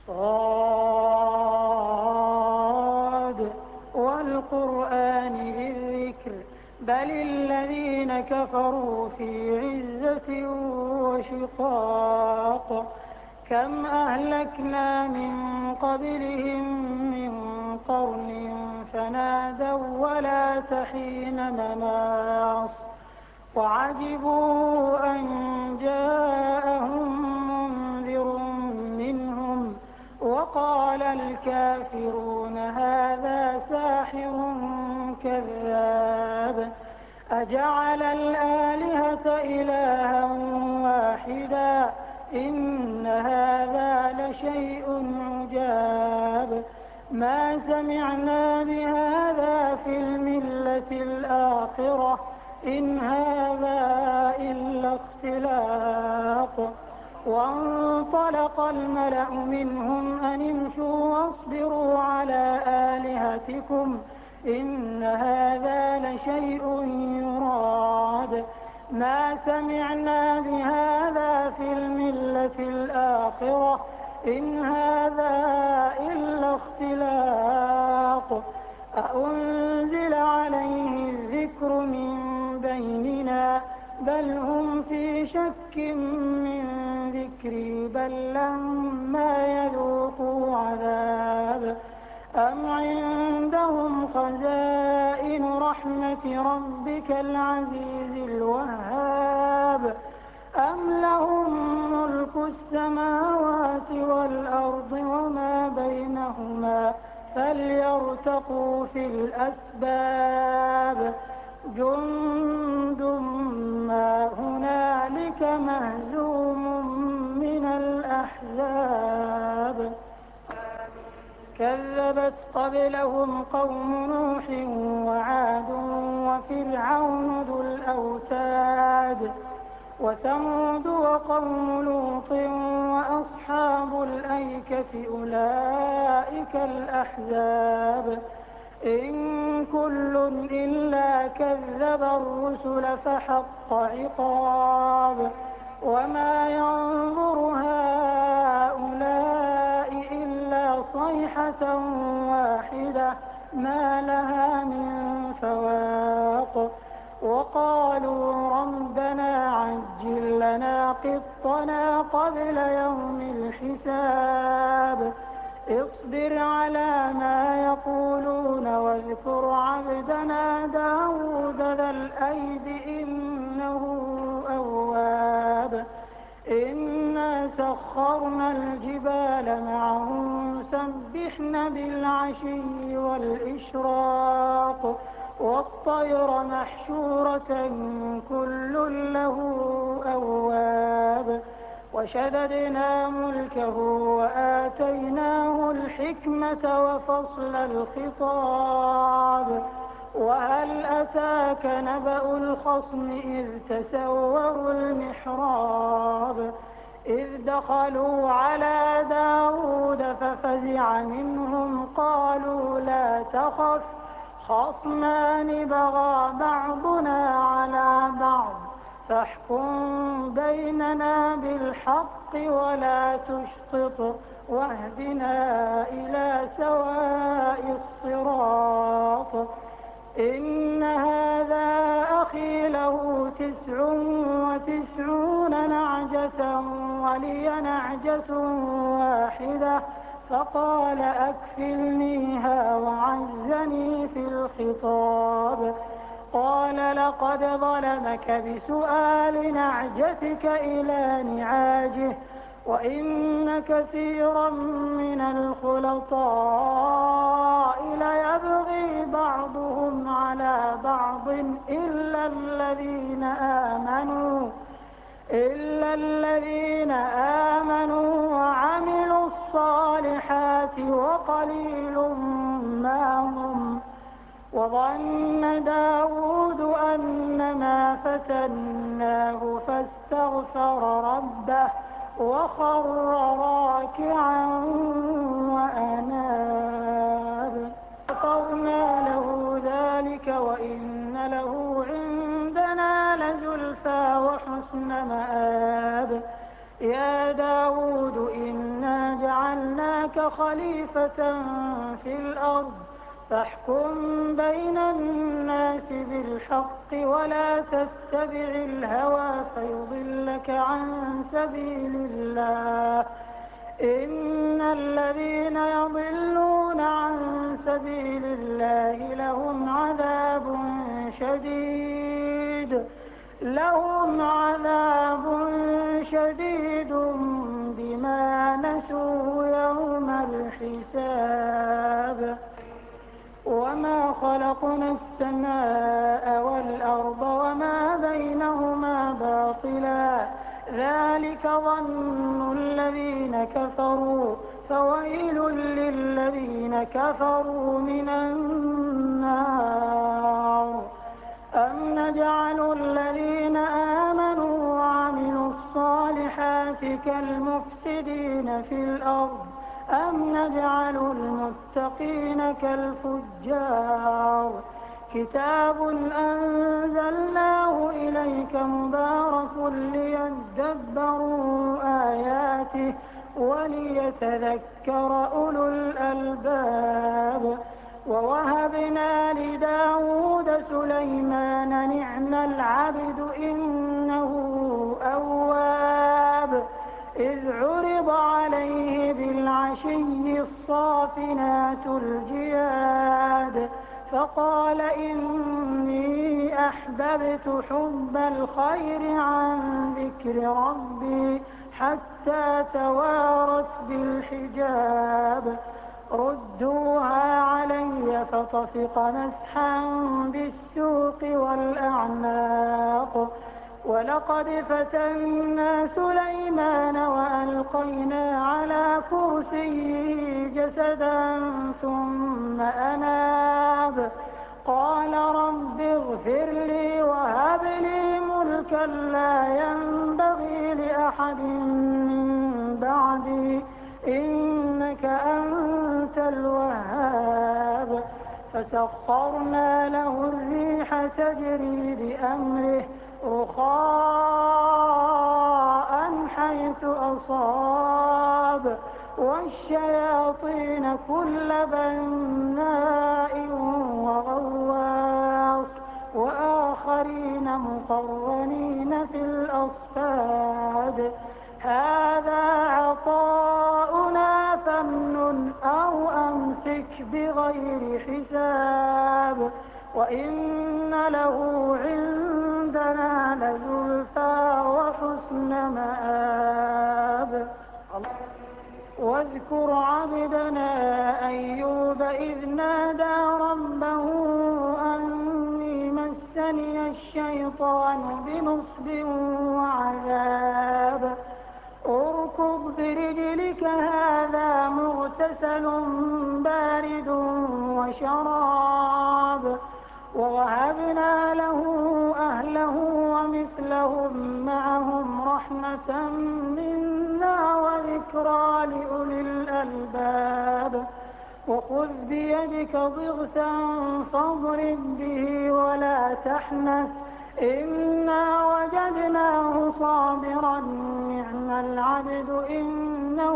صاد والقرآن ذي الذكر بل الذين كفروا في عزة وشقاق كم أهلكنا من قبلهم من قرن فنادوا ولا تحين مناص وعجبوا أن جاءهم منذر منهم وقال الكافرون هذا ساحر كذاب أجعل الآلهة إلها واحدا إن هذا لشيء عجاب ما سمعنا بهذا في الملة الآخرة إن هذا إلا اختلاق وانطلق الملأ منهم أن امشوا واصبروا على آلهتكم إن هذا لشيء يراد ما سمعنا بهذا في الملة الآخرة إن هذا إلا اختلاق أأنزل عليه الذكر من بيننا بل هم في شك من ذكري بل لما يذوقوا عذاب أم عندهم خزائن رحمة ربك العزيز الوهاب أم لهم ملك السماوات والأرض وما بينهما فليرتقوا في الأسباب جند ما هنالك مهزوم من الأحزاب كذبت قبلهم قوم نوح وعاد وفرعون ذو الأوتاد وثمود وقوم لوط وأصحاب الأيكة أولئك الأحزاب إن كل إلا كذب الرسل فحق عقاب وما ينظر هؤلاء إلا صيحة واحدة ما لها من فواق وقالوا ربنا عجل لنا قطنا قبل يوم الحساب اصبر على ما يقولون واذكر عبدنا داود ذا الأيد إنه أواب إنا سخرنا الجبال معه يسبحن بالعشي والإشراق والطير محشورة كل له أواب وشددنا ملكه وآتيناه الحكمة وفصل الخطاب وهل أتاك نبأ الخصم إذ تسوروا المحراب إذ دخلوا على داود ففزع منهم قالوا لا تخف خصمان بغى بعضنا على بعض فاحكم بيننا بالحق ولا تشطط واهدنا إلى سواء الصراط إن هذا أخي له 99 نعجة ولي نعجة واحدة فقال أكفلنيها وعزني في الخطاب قال لقد ظلمك بسؤال نعجتك إلى نعاجه وإن كثيرا من الخلطاء ليبغي بعضهم على بعض إلا الذين آمنوا وعملوا الصالحات وقليل ما هم وظن داود أنما فتناه فاستغفر ربه وخر راكعا وأناب غفرنا له ذلك وإن له عندنا لزلفى وحسن مآب يا داود إنا جعلنا جعلناك خليفة في الأرض فاحكم بين الناس بالحق ولا تتبع الهوى فيضلك عن سبيل الله. إن الذين يضلون عن سبيل الله لهم عذاب شديد بما نسوا يوم الحساب. وما خلقنا السماء والأرض وما بينهما باطلا ذلك ظن الذين كفروا فويل للذين كفروا من النار. أم نجعل الذين آمنوا وعملوا الصالحات كالمفسدين في الأرض أم نجعل المتقين كالفجار. كتاب أنزلناه إليك مبارك ليدبروا آياته وليتذكر أولو الألباب. ووهبنا لداود سليمان نعم العبد إنه أواب. إذ عرض عليه بالعشي الصافنات الجياد فقال إني أحببت حب الخير عن ذكر ربي حتى توارت بالحجاب. ردوها علي فطفق مسحا بالسوق والأعناق. ولقد فتنا سليمان وألقينا على كرسيه جسدا ثم أناب قال رب اغفر لي وهب لي ملكا لا ينبغي لأحد من بعدي إنك أنت الوهاب. فسخرنا له الريح تجري بأمره رخاء حيث أصاب والشياطين كل بناء وغواص وآخرين مقرنين في الأصفاد. هذا عطاؤنا فامنن أو أمسك بغير حساب. وإن له عندنا لزلفى وحسن مآب. واذكر عبدنا أيوب إذ نادى ربه أني مسني الشيطان بنصب وعذاب. اركض برجلك هذا مغتسل بارد وشراب. ووهبنا له أهله ومثلهم معهم رحمة منا وذكرى لأولي الألباب. وخذ بيدك ضغثا فاضرب به ولا تحنث إنا وجدناه صابرا نعم العبد إنه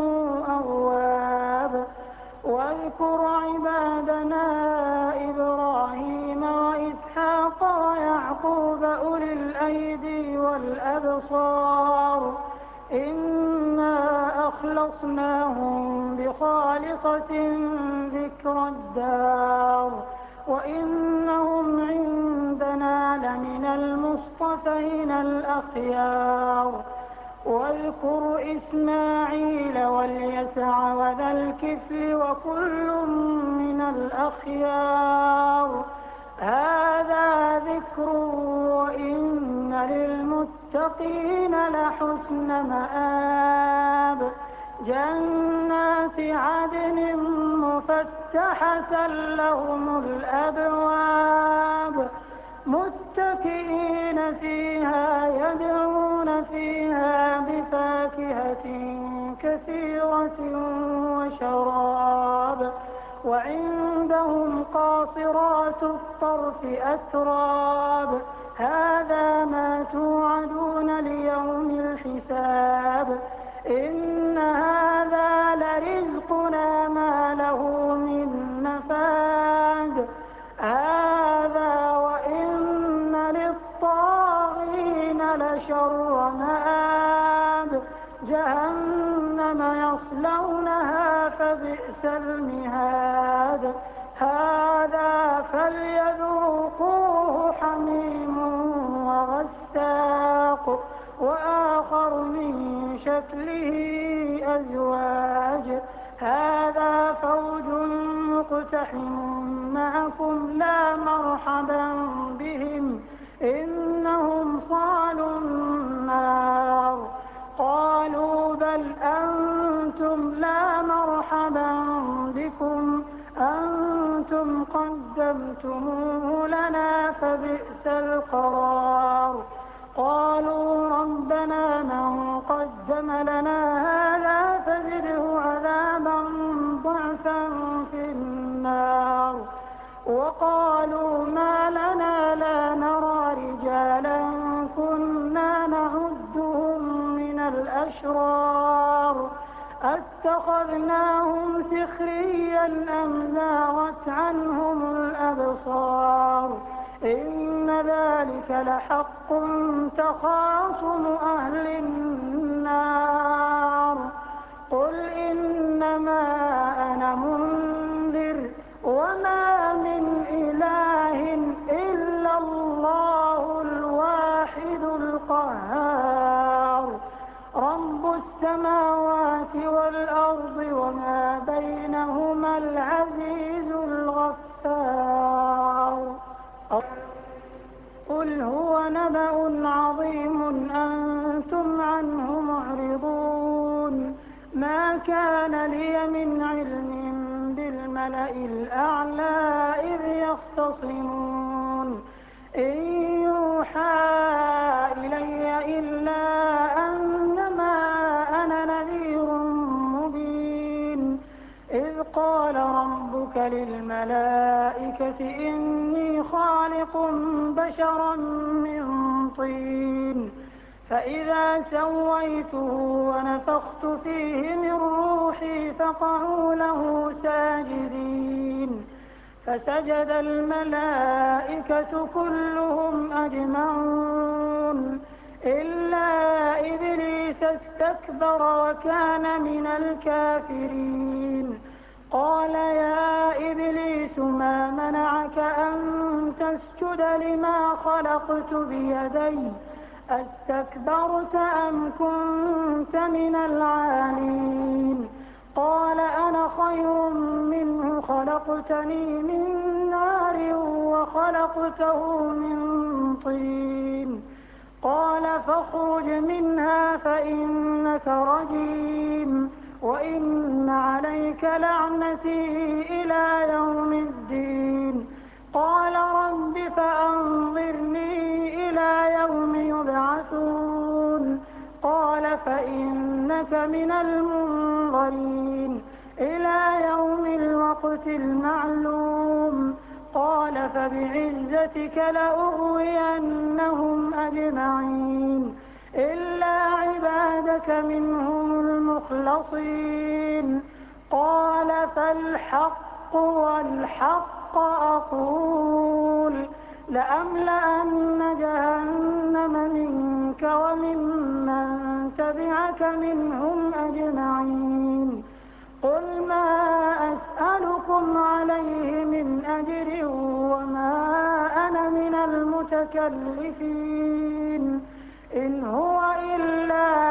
أواب. واذكر عبادنا إبراهيم وإسحاق ويعقوب أولي الأيدي والأبصار إنا أخلصناهم بخالصة ذكر الدار وإنهم عندنا لمن المصطفين الأخيار. واذكر إسماعيل واليسع وذا الكفل وكل من الأخيار. هذا ذكر وإن للمتقين لحسن مآب. جنات عدن مفتحة لهم الأبواب متكئين فيها يدعون فيها بفاكهة كثيرة وشراب. وعندهم قاصرات الطرف أتراب. هذا ما توعدون ليوم الحساب. إن هذا لرزقنا يصلونها فبئس المهاد هذا فليذوقوه حميم وغساق وآخر من شكله أزواج هذا فوج مقتحم معكم لا مرحبا بهم إنهم صالوا النار قالوا بل أنتم لا مرحبا بكم أنتم قدمتموه لنا فبئس القرار قالوا ربنا من قدم لنا هذا فزده عذابا ضعفا في النار وقالوا ما لنا لا نرى رجالا كنا نعدهم من الأشرار أتخذناهم سخريا أم زاغت عنهم الأبصار إن ذلك لحق تخاصم أهل النار قل إنما أنا منذر وما من إله إلا الله الواحد القهار رب السماوات والأرض وما بينهما العزيز الغفار قل هو نبأ عظيم أنتم عنه معرضون ما كان لي من علم بالملأ الأعلى إذ يختصمون إن يوحى إلي إلا أنما أنا نذير مبين إذ قال ربك للملائكة إني خالق بشرا من طين فإذا سويته ونفخت فيه من روحي فقعوا له ساجدين فسجد الملائكة كلهم أجمعون إلا إبليس استكبر وكان من الكافرين قال يا إبليس ما منعك أن تسجد لما خلقت بيدي أستكبرت أم كنت من العالين قال أنا خير منه خلقتني من نار وخلقته من طين قال فاخرج منها فإنك رجيم وإن عليك لعنتي إلى يوم الدين قال رب فأنظرني إلى يوم يبعثون قال فإنك من المنظرين إلى يوم الوقت المعلوم قال فبعزتك لأغوينهم أجمعين إلا عبادك منهم المخلصين قال فالحق والحق أقول لأملأن جهنم منك وممن تبعك منهم أجمعين قل ما أسألكم عليه من أجر وما أنا من المتكلفين إن هو إلا